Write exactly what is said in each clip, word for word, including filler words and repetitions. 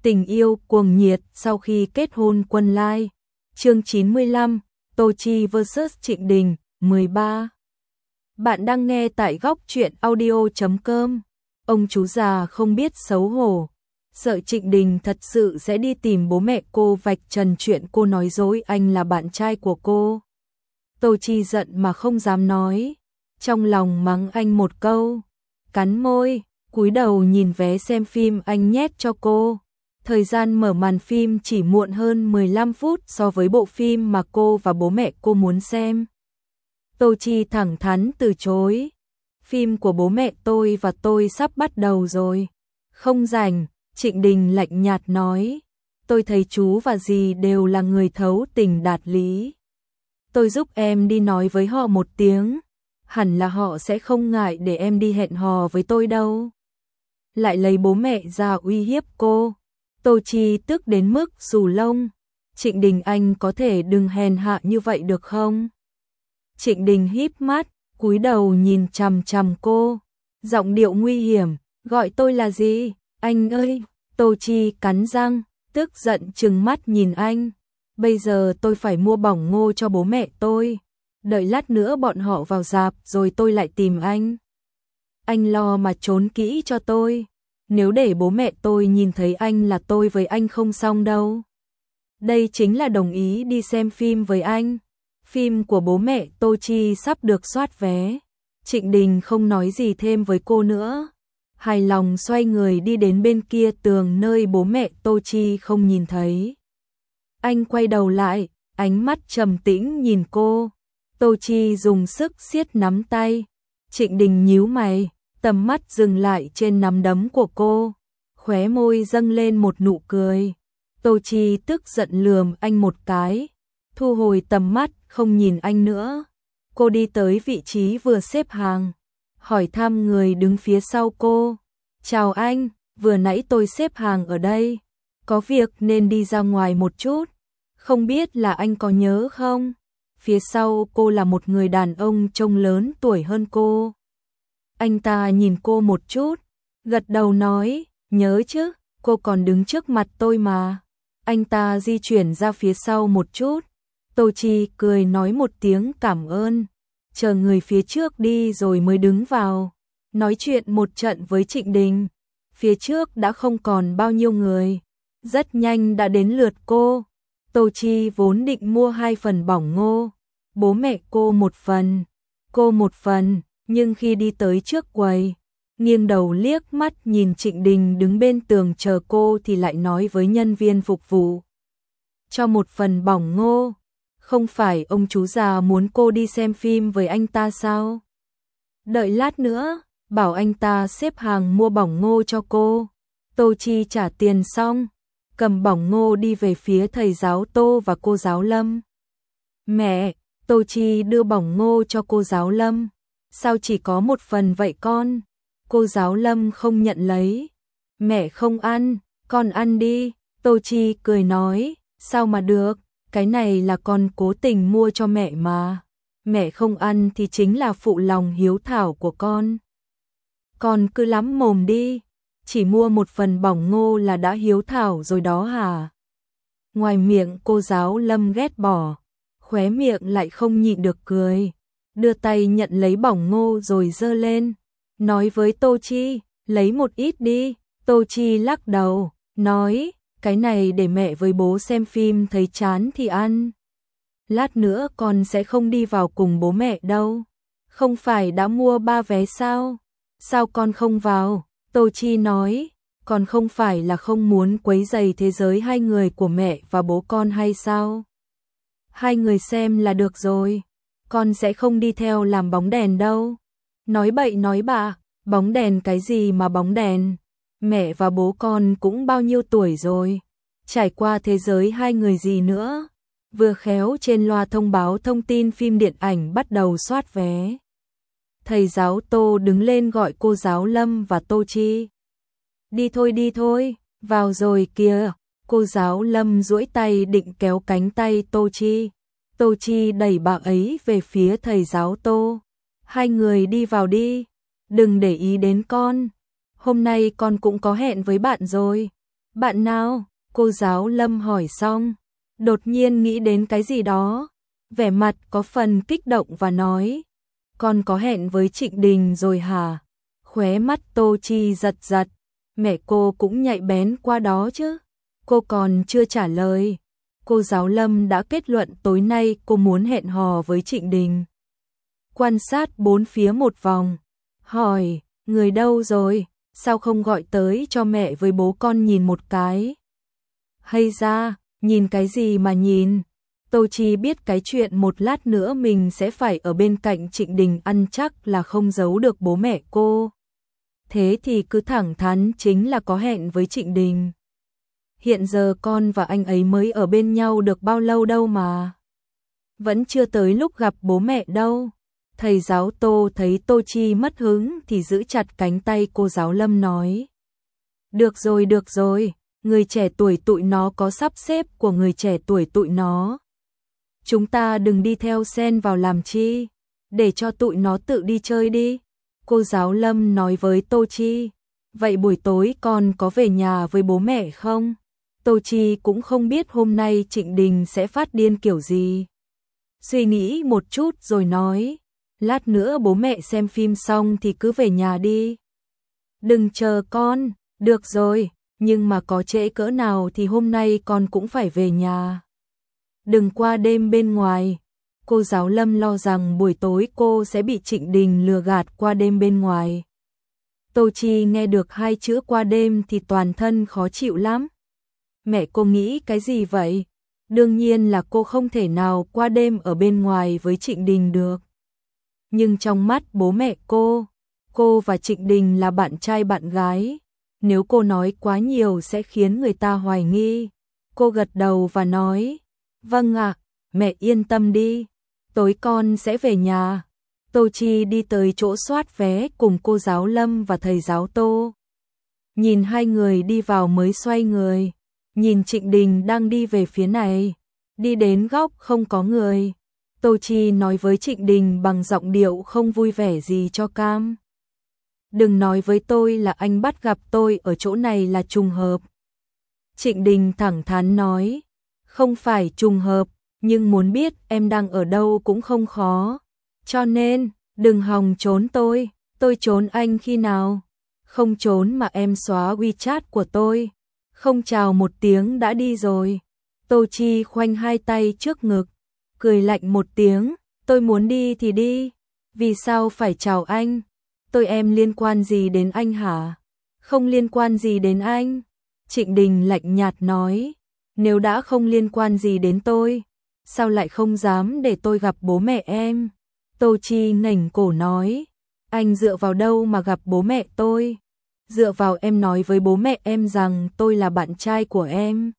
Tình yêu cuồng nhiệt sau khi kết hôn Quân Lai. Chương chín mươi lăm, Tô Chi versus Trịnh Đình, mười ba. Bạn đang nghe tại góc truyện audio chấm com. Ông chú già không biết xấu hổ, sợ Trịnh Đình thật sự sẽ đi tìm bố mẹ cô vạch trần chuyện cô nói dối anh là bạn trai của cô. Tô Chi giận mà không dám nói, trong lòng mắng anh một câu, cắn môi, cúi đầu nhìn vé xem phim anh nhét cho cô. Thời gian mở màn phim chỉ muộn hơn mười lăm phút so với bộ phim mà cô và bố mẹ cô muốn xem. Tô Chi thẳng thắn từ chối. Phim của bố mẹ tôi và tôi sắp bắt đầu rồi. Không rảnh, Trịnh Đình lạnh nhạt nói. Tôi thấy chú và dì đều là người thấu tình đạt lý. Tôi giúp em đi nói với họ một tiếng. Hẳn là họ sẽ không ngại để em đi hẹn hò với tôi đâu. Lại lấy bố mẹ ra uy hiếp cô. Tô Chi tức đến mức xù lông. Trịnh Đình anh có thể đừng hèn hạ như vậy được không? Trịnh Đình híp mắt, cúi đầu nhìn chằm chằm cô. Giọng điệu nguy hiểm, gọi tôi là gì? Anh ơi! Tô Chi cắn răng, tức giận trừng mắt nhìn anh. Bây giờ tôi phải mua bỏng ngô cho bố mẹ tôi. Đợi lát nữa bọn họ vào rạp rồi tôi lại tìm anh. Anh lo mà trốn kỹ cho tôi. Nếu để bố mẹ tôi nhìn thấy anh là tôi với anh không xong đâu. Đây chính là đồng ý đi xem phim với anh. Phim của bố mẹ Tô Chi sắp được soát vé. Trịnh Đình không nói gì thêm với cô nữa. Hài lòng xoay người đi đến bên kia tường nơi bố mẹ Tô Chi không nhìn thấy. Anh quay đầu lại, ánh mắt trầm tĩnh nhìn cô. Tô Chi dùng sức siết nắm tay. Trịnh Đình nhíu mày, tầm mắt dừng lại trên nắm đấm của cô. Khóe môi dâng lên một nụ cười. Tô Chi tức giận lườm anh một cái. Thu hồi tầm mắt, không nhìn anh nữa. Cô đi tới vị trí vừa xếp hàng. Hỏi thăm người đứng phía sau cô. Chào anh, vừa nãy tôi xếp hàng ở đây. Có việc nên đi ra ngoài một chút. Không biết là anh có nhớ không? Phía sau cô là một người đàn ông trông lớn tuổi hơn cô. Anh ta nhìn cô một chút, gật đầu nói, nhớ chứ, cô còn đứng trước mặt tôi mà. Anh ta di chuyển ra phía sau một chút. Tô Chi cười nói một tiếng cảm ơn, chờ người phía trước đi rồi mới đứng vào. Nói chuyện một trận với Trịnh Đình. Phía trước đã không còn bao nhiêu người. Rất nhanh đã đến lượt cô. Tô Chi vốn định mua hai phần bỏng ngô. Bố mẹ cô một phần, cô một phần. Nhưng khi đi tới trước quầy, nghiêng đầu liếc mắt nhìn Trịnh Đình đứng bên tường chờ cô thì lại nói với nhân viên phục vụ. Cho một phần bỏng ngô, không phải ông chú già muốn cô đi xem phim với anh ta sao? Đợi lát nữa, bảo anh ta xếp hàng mua bỏng ngô cho cô. Tô Chi trả tiền xong, cầm bỏng ngô đi về phía thầy giáo Tô và cô giáo Lâm. Mẹ, Tô Chi đưa bỏng ngô cho cô giáo Lâm. Sao chỉ có một phần vậy con? Cô giáo Lâm không nhận lấy. Mẹ không ăn, con ăn đi. Tô Chi cười nói, sao mà được, cái này là con cố tình mua cho mẹ mà. Mẹ không ăn thì chính là phụ lòng hiếu thảo của con. Con cứ lắm mồm đi, chỉ mua một phần bỏng ngô là đã hiếu thảo rồi đó hả? Ngoài miệng cô giáo Lâm ghét bỏ, khóe miệng lại không nhịn được cười. Đưa tay nhận lấy bỏng ngô rồi giơ lên, nói với Tô Chi, lấy một ít đi. Tô Chi lắc đầu, nói, cái này để mẹ với bố xem phim thấy chán thì ăn. Lát nữa con sẽ không đi vào cùng bố mẹ đâu. Không phải đã mua ba vé sao? Sao con không vào? Tô Chi nói, con không phải là không muốn quấy rầy thế giới hai người của mẹ và bố con hay sao? Hai người xem là được rồi. Con sẽ không đi theo làm bóng đèn đâu. Nói bậy nói bạ, bóng đèn cái gì mà bóng đèn. Mẹ và bố con cũng bao nhiêu tuổi rồi. Trải qua thế giới hai người gì nữa. Vừa khéo trên loa thông báo thông tin phim điện ảnh bắt đầu soát vé. Thầy giáo Tô đứng lên gọi cô giáo Lâm và Tô Chi. Đi thôi đi thôi, vào rồi kìa. Cô giáo Lâm duỗi tay định kéo cánh tay Tô Chi. Tô Chi đẩy bà ấy về phía thầy giáo Tô. Hai người đi vào đi, đừng để ý đến con. Hôm nay con cũng có hẹn với bạn rồi. Bạn nào? Cô giáo Lâm hỏi xong, đột nhiên nghĩ đến cái gì đó, vẻ mặt có phần kích động và nói, con có hẹn với Trịnh Đình rồi hả? Khóe mắt Tô Chi giật giật, mẹ cô cũng nhạy bén qua đó chứ. Cô còn chưa trả lời, cô giáo Lâm đã kết luận tối nay cô muốn hẹn hò với Trịnh Đình. Quan sát bốn phía một vòng, hỏi, người đâu rồi, sao không gọi tới cho mẹ với bố con nhìn một cái? Hay ra, nhìn cái gì mà nhìn? Tô Chi biết cái chuyện một lát nữa mình sẽ phải ở bên cạnh Trịnh Đình ăn chắc là không giấu được bố mẹ cô. Thế thì cứ thẳng thắn chính là có hẹn với Trịnh Đình. Hiện giờ con và anh ấy mới ở bên nhau được bao lâu đâu mà. Vẫn chưa tới lúc gặp bố mẹ đâu. Thầy giáo Tô thấy Tô Chi mất hứng thì giữ chặt cánh tay cô giáo Lâm nói. Được rồi, được rồi, người trẻ tuổi tụi nó có sắp xếp của người trẻ tuổi tụi nó. Chúng ta đừng đi theo xen vào làm chi, để cho tụi nó tự đi chơi đi. Cô giáo Lâm nói với Tô Chi, vậy buổi tối con có về nhà với bố mẹ không? Tô Chi cũng không biết hôm nay Trịnh Đình sẽ phát điên kiểu gì. Suy nghĩ một chút rồi nói, lát nữa bố mẹ xem phim xong thì cứ về nhà đi. Đừng chờ con, được rồi, nhưng mà có trễ cỡ nào thì hôm nay con cũng phải về nhà. Đừng qua đêm bên ngoài. Cô giáo Lâm lo rằng buổi tối cô sẽ bị Trịnh Đình lừa gạt qua đêm bên ngoài. Tô Chi nghe được hai chữ qua đêm thì toàn thân khó chịu lắm. Mẹ cô nghĩ cái gì vậy? Đương nhiên là cô không thể nào qua đêm ở bên ngoài với Trịnh Đình được. Nhưng trong mắt bố mẹ cô, cô và Trịnh Đình là bạn trai bạn gái. Nếu cô nói quá nhiều sẽ khiến người ta hoài nghi. Cô gật đầu và nói, vâng ạ, mẹ yên tâm đi, tối con sẽ về nhà. Tô Chi đi tới chỗ soát vé cùng cô giáo Lâm và thầy giáo Tô. Nhìn hai người đi vào mới xoay người, nhìn Trịnh Đình đang đi về phía này, đi đến góc không có người. Tô Chi nói với Trịnh Đình bằng giọng điệu không vui vẻ gì cho cam. Đừng nói với tôi là anh bắt gặp tôi ở chỗ này là trùng hợp. Trịnh Đình thẳng thắn nói, không phải trùng hợp, nhưng muốn biết em đang ở đâu cũng không khó. Cho nên, đừng hòng trốn tôi, tôi trốn anh khi nào? Không trốn mà em xóa WeChat của tôi. Không chào một tiếng đã đi rồi. Tô Chi khoanh hai tay trước ngực, cười lạnh một tiếng, tôi muốn đi thì đi. Vì sao phải chào anh? Tôi em liên quan gì đến anh hả? Không liên quan gì đến anh. Trịnh Đình lạnh nhạt nói, nếu đã không liên quan gì đến tôi, sao lại không dám để tôi gặp bố mẹ em? Tô Chi ngẩng cổ nói, anh dựa vào đâu mà gặp bố mẹ tôi? Dựa vào em nói với bố mẹ em rằng tôi là bạn trai của em.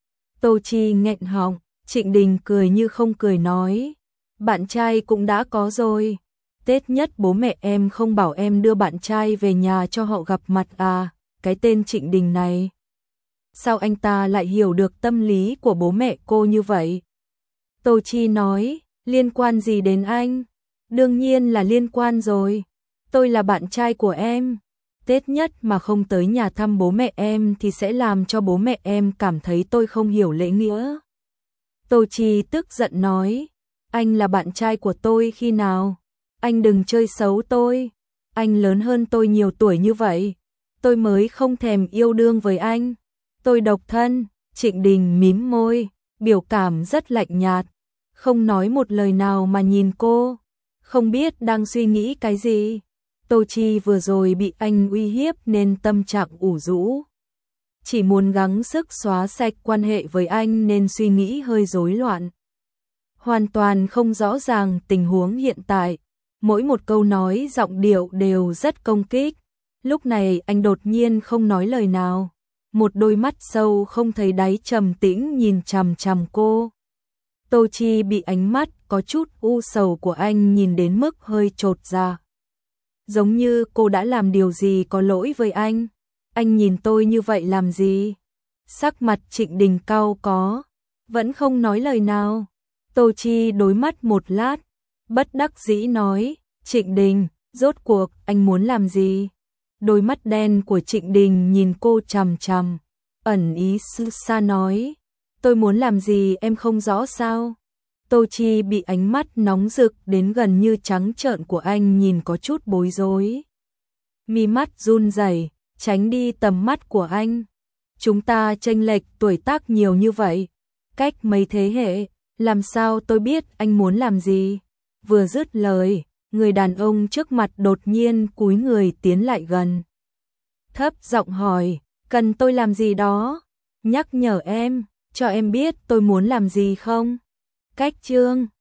Tô Chi nghẹn họng, Trịnh Đình cười như không cười nói, bạn trai cũng đã có rồi. Tết nhất bố mẹ em không bảo em đưa bạn trai về nhà cho họ gặp mặt à? Cái tên Trịnh Đình này, sao anh ta lại hiểu được tâm lý của bố mẹ cô như vậy? Tô Chi nói, liên quan gì đến anh? Đương nhiên là liên quan rồi. Tôi là bạn trai của em. Tết nhất mà không tới nhà thăm bố mẹ em thì sẽ làm cho bố mẹ em cảm thấy tôi không hiểu lễ nghĩa. Tô Chi tức giận nói, anh là bạn trai của tôi khi nào? Anh đừng chơi xấu tôi. Anh lớn hơn tôi nhiều tuổi như vậy. Tôi mới không thèm yêu đương với anh. Tôi độc thân. Trịnh Đình mím môi, biểu cảm rất lạnh nhạt, không nói một lời nào mà nhìn cô, không biết đang suy nghĩ cái gì. Tô Chi vừa rồi bị anh uy hiếp nên tâm trạng ủ rũ, chỉ muốn gắng sức xóa sạch quan hệ với anh nên suy nghĩ hơi rối loạn, hoàn toàn không rõ ràng tình huống hiện tại. Mỗi một câu nói giọng điệu đều rất công kích. Lúc này anh đột nhiên không nói lời nào, một đôi mắt sâu không thấy đáy trầm tĩnh nhìn chằm chằm cô. Tô Chi bị ánh mắt có chút u sầu của anh nhìn đến mức hơi chột dạ. Giống như cô đã làm điều gì có lỗi với anh. Anh nhìn tôi như vậy làm gì? Sắc mặt Trịnh Đình cau có, vẫn không nói lời nào. Tô Chi đối mắt một lát, bất đắc dĩ nói, Trịnh Đình, rốt cuộc anh muốn làm gì? Đôi mắt đen của Trịnh Đình nhìn cô chằm chằm, ẩn ý sư xa nói. Tôi muốn làm gì em không rõ sao? Tô Chi bị ánh mắt nóng rực đến gần như trắng trợn của anh nhìn có chút bối rối. Mi mắt run rẩy, tránh đi tầm mắt của anh. Chúng ta chênh lệch tuổi tác nhiều như vậy, cách mấy thế hệ, làm sao tôi biết anh muốn làm gì? Vừa dứt lời, người đàn ông trước mặt đột nhiên cúi người tiến lại gần. Thấp giọng hỏi, cần tôi làm gì đó? Nhắc nhở em, cho em biết tôi muốn làm gì không? Cách chương